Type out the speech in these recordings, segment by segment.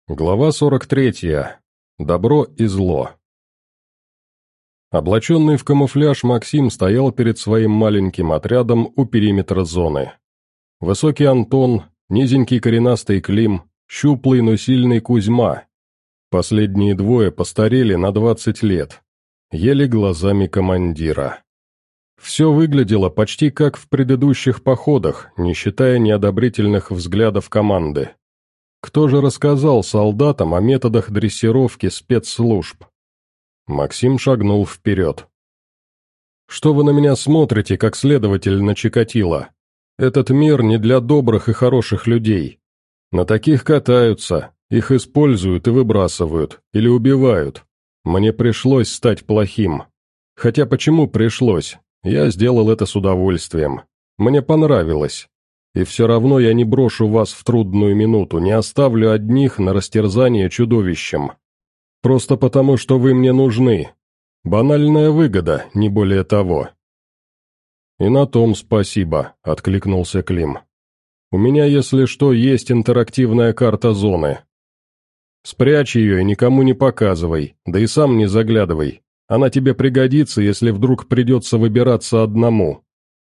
Глава 43. Добро и зло. Облаченный в камуфляж Максим стоял перед своим маленьким отрядом у периметра зоны. Высокий Антон, низенький коренастый Клим, щуплый, но сильный Кузьма. Последние двое постарели на 20 лет. Ели глазами командира. Все выглядело почти как в предыдущих походах, не считая неодобрительных взглядов команды. Кто же рассказал солдатам о методах дрессировки спецслужб? Максим шагнул вперед. «Что вы на меня смотрите, как следователь на Чикатило? Этот мир не для добрых и хороших людей. На таких катаются, их используют и выбрасывают, или убивают. Мне пришлось стать плохим. Хотя почему пришлось? Я сделал это с удовольствием. Мне понравилось. И все равно я не брошу вас в трудную минуту, не оставлю одних на растерзание чудовищем. Просто потому, что вы мне нужны. Банальная выгода, не более того». «И на том спасибо», — откликнулся Клим. «У меня, если что, есть интерактивная карта зоны. Спрячь ее и никому не показывай, да и сам не заглядывай. Она тебе пригодится, если вдруг придется выбираться одному».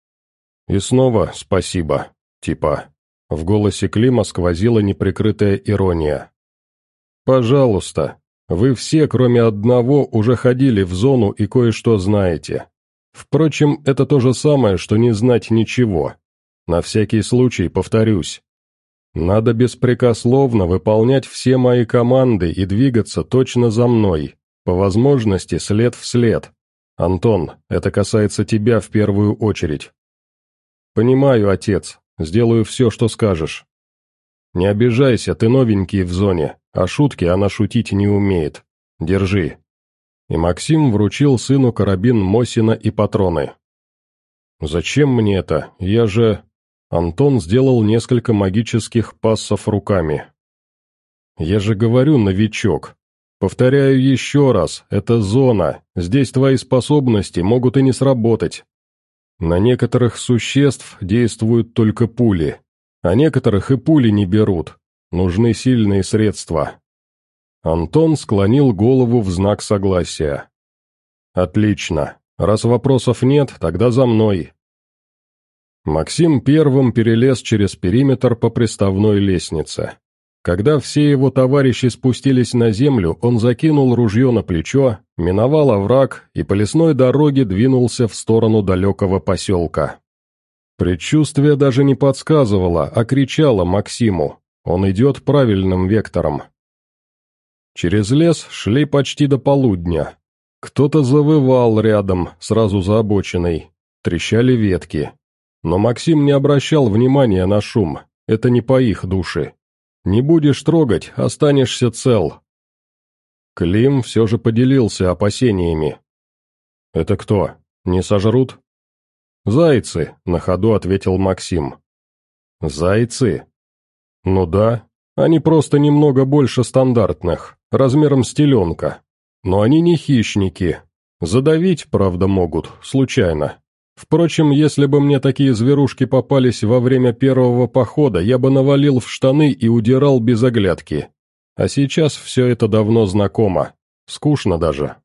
«И снова спасибо». Типа. В голосе Клима сквозила неприкрытая ирония. «Пожалуйста, вы все, кроме одного, уже ходили в зону и кое-что знаете. Впрочем, это то же самое, что не знать ничего. На всякий случай повторюсь. Надо беспрекословно выполнять все мои команды и двигаться точно за мной, по возможности след в след. Антон, это касается тебя в первую очередь». «Понимаю, отец. Сделаю все, что скажешь. Не обижайся, ты новенький в зоне, а шутки она шутить не умеет. Держи». И Максим вручил сыну карабин Мосина и патроны. «Зачем мне это? Я же...» Антон сделал несколько магических пассов руками. «Я же говорю, новичок. Повторяю еще раз, это зона, здесь твои способности могут и не сработать. На некоторых существ действуют только пули, а некоторых и пули не берут. Нужны сильные средства». Антон склонил голову в знак согласия. «Отлично. Раз вопросов нет, тогда за мной». Максим первым перелез через периметр по приставной лестнице. Когда все его товарищи спустились на землю, он закинул ружье на плечо, миновал овраг и по лесной дороге двинулся в сторону далекого поселка. Предчувствие даже не подсказывало, а кричало Максиму. Он идет правильным вектором. Через лес шли почти до полудня. Кто-то завывал рядом, сразу за обочиной. Трещали ветки. Но Максим не обращал внимания на шум, это не по их душе. Не будешь трогать, останешься цел. Клим все же поделился опасениями. «Это кто? Не сожрут?» «Зайцы», — на ходу ответил Максим. «Зайцы?» «Ну да, они просто немного больше стандартных, размером с теленка. Но они не хищники. Задавить, правда, могут, случайно. Впрочем, если бы мне такие зверушки попались во время первого похода, я бы навалил в штаны и удирал без оглядки. А сейчас все это давно знакомо. Скучно даже».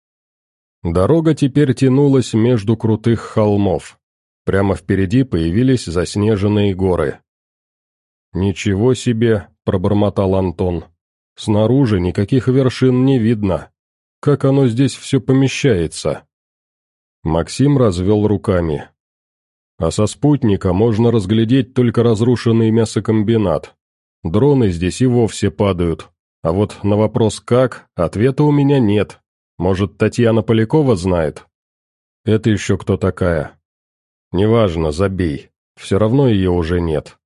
Дорога теперь тянулась между крутых холмов. Прямо впереди появились заснеженные горы. «Ничего себе», — пробормотал Антон. «Снаружи никаких вершин не видно. Как оно здесь все помещается?» Максим развел руками. «А со спутника можно разглядеть только разрушенный мясокомбинат. Дроны здесь и вовсе падают. А вот на вопрос «как» ответа у меня нет. Может, Татьяна Полякова знает?» «Это еще кто такая?» «Неважно, забей. Все равно ее уже нет».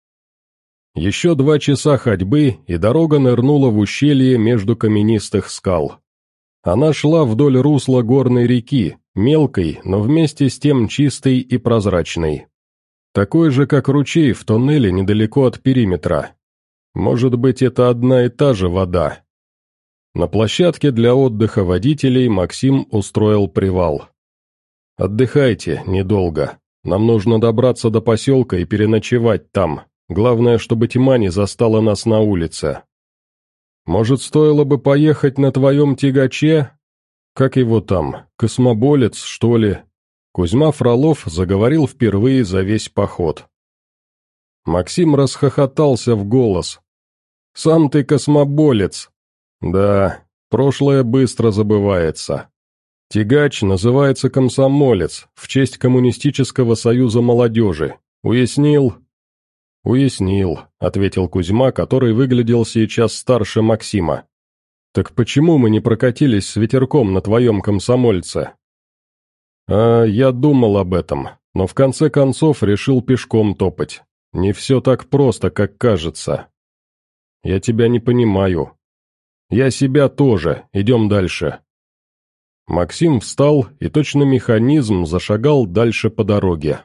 Еще 2 часа ходьбы, и дорога нырнула в ущелье между каменистых скал. Она шла вдоль русла горной реки, мелкой, но вместе с тем чистой и прозрачной. Такой же, как ручей в тоннеле недалеко от периметра. Может быть, это одна и та же вода. На площадке для отдыха водителей Максим устроил привал. «Отдыхайте, недолго. Нам нужно добраться до поселка и переночевать там. Главное, чтобы тьма не застала нас на улице». Может, стоило бы поехать на твоем тягаче? Как его там, космоболец, что ли?» Кузьма Фролов заговорил впервые за весь поход. Максим расхохотался в голос. «Сам ты космоболец!» «Да, прошлое быстро забывается. Тягач называется комсомолец, в честь Коммунистического союза молодежи. Уяснил?» «Уяснил», — ответил Кузьма, который выглядел сейчас старше Максима. «Так почему мы не прокатились с ветерком на твоем комсомольце?» Я думал об этом, но в конце концов решил пешком топать. Не все так просто, как кажется. Я тебя не понимаю. Я себя тоже, идем дальше». Максим встал и точно механизм зашагал дальше по дороге.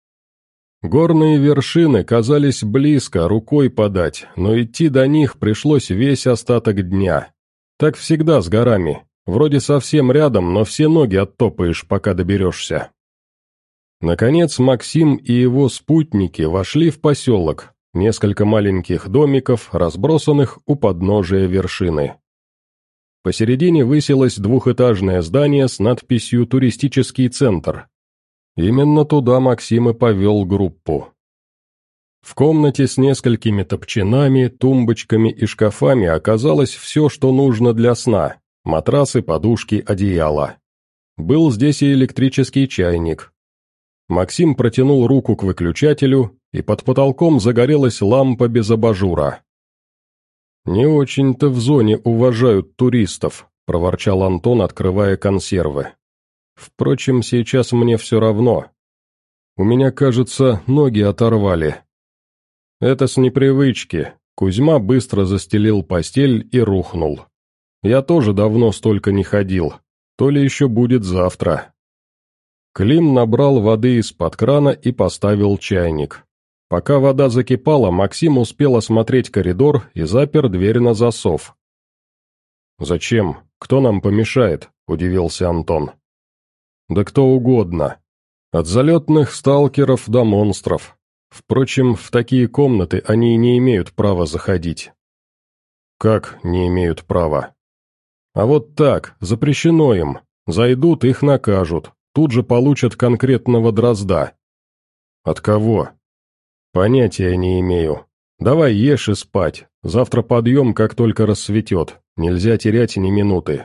Горные вершины казались близко, рукой подать, но идти до них пришлось весь остаток дня. Так всегда с горами. Вроде совсем рядом, но все ноги оттопаешь, пока доберешься. Наконец Максим и его спутники вошли в поселок, несколько маленьких домиков, разбросанных у подножия вершины. Посередине высилось двухэтажное здание с надписью «Туристический центр». Именно туда Максим и повел группу. В комнате с несколькими топчинами, тумбочками и шкафами оказалось все, что нужно для сна: матрасы, подушки, одеяло. Был здесь и электрический чайник. Максим протянул руку к выключателю, и под потолком загорелась лампа без абажура. «Не очень-то в зоне уважают туристов», — проворчал Антон, открывая консервы. «Впрочем, сейчас мне все равно. У меня, кажется, ноги оторвали». «Это с непривычки». Кузьма быстро застелил постель и рухнул. «Я тоже давно столько не ходил. То ли еще будет завтра». Клим набрал воды из-под крана и поставил чайник. Пока вода закипала, Максим успел осмотреть коридор и запер дверь на засов. «Зачем? Кто нам помешает?» – удивился Антон. «Да кто угодно. От залетных сталкеров до монстров. Впрочем, в такие комнаты они не имеют права заходить». «Как не имеют права?» «А вот так, запрещено им. Зайдут, их накажут. Тут же получат конкретного дрозда». «От кого?» «Понятия не имею. Давай ешь и спать. Завтра подъем, как только рассветет. Нельзя терять ни минуты».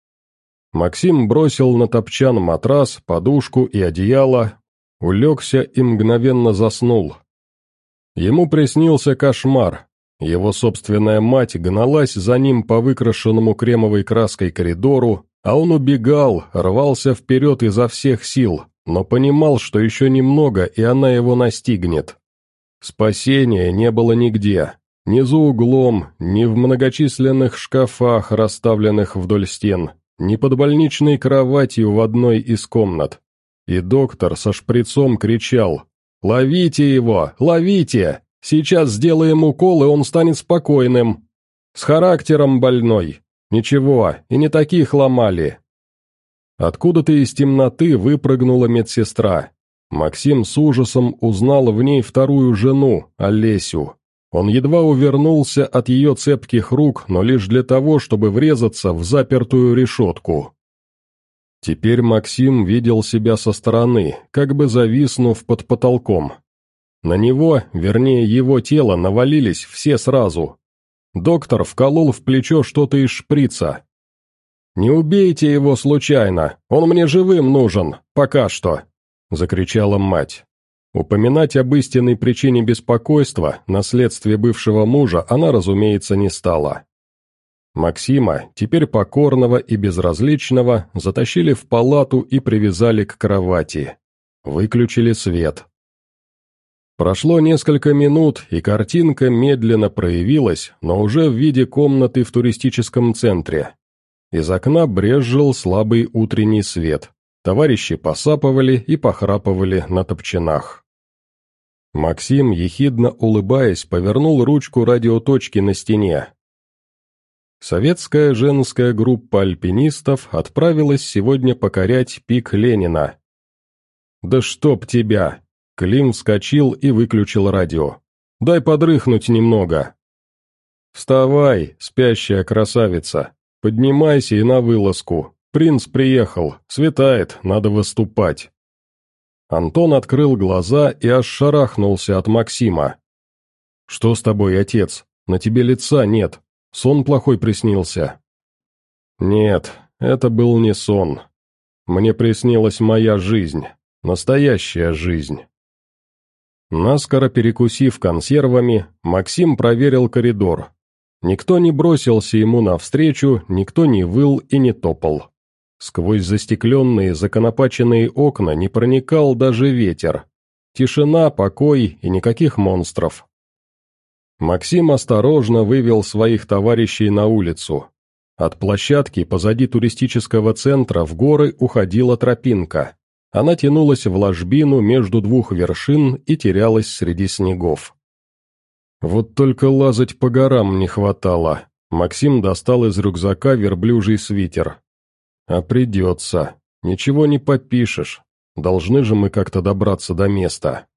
Максим бросил на топчан матрас, подушку и одеяло, улегся и мгновенно заснул. Ему приснился кошмар. Его собственная мать гналась за ним по выкрашенному кремовой краской коридору, а он убегал, рвался вперед изо всех сил, но понимал, что еще немного, и она его настигнет. Спасения не было нигде, ни за углом, ни в многочисленных шкафах, расставленных вдоль стен, ни под больничной кроватью в одной из комнат. И доктор со шприцом кричал: «Ловите его! Ловите! Сейчас сделаем укол, и он станет спокойным! С характером больной! Ничего, и не таких ломали!» Откуда-то из темноты выпрыгнула медсестра. Максим с ужасом узнал в ней вторую жену, Олесю. Он едва увернулся от ее цепких рук, но лишь для того, чтобы врезаться в запертую решетку. Теперь Максим видел себя со стороны, как бы зависнув под потолком. На него, вернее его тело, навалились все сразу. Доктор вколол в плечо что-то из шприца. «Не убейте его случайно, он мне живым нужен, пока что», — закричала мать. Упоминать об истинной причине беспокойства, наследстве бывшего мужа, она, разумеется, не стала. Максима, теперь покорного и безразличного, затащили в палату и привязали к кровати. Выключили свет. Прошло несколько минут, и картинка медленно проявилась, но уже в виде комнаты в туристическом центре. Из окна брезжил слабый утренний свет. Товарищи посапывали и похрапывали на топчинах. Максим, ехидно улыбаясь, повернул ручку радиоточки на стене. Советская женская группа альпинистов отправилась сегодня покорять пик Ленина. «Да чтоб тебя!» Клим вскочил и выключил радио. «Дай подрыхнуть немного». «Вставай, спящая красавица! Поднимайся и на вылазку! Принц приехал, светает, надо выступать!» Антон открыл глаза и аж шарахнулся от Максима. «Что с тобой, отец? На тебе лица нет. Сон плохой приснился». «Нет, это был не сон. Мне приснилась моя жизнь, настоящая жизнь». Наскоро перекусив консервами, Максим проверил коридор. Никто не бросился ему навстречу, никто не выл и не топал. Сквозь застекленные, законопаченные окна не проникал даже ветер. Тишина, покой и никаких монстров. Максим осторожно вывел своих товарищей на улицу. От площадки позади туристического центра в горы уходила тропинка. Она тянулась в ложбину между двух вершин и терялась среди снегов. Вот только лазать по горам не хватало. Максим достал из рюкзака верблюжий свитер. А придется. Ничего не попишешь. Должны же мы как-то добраться до места.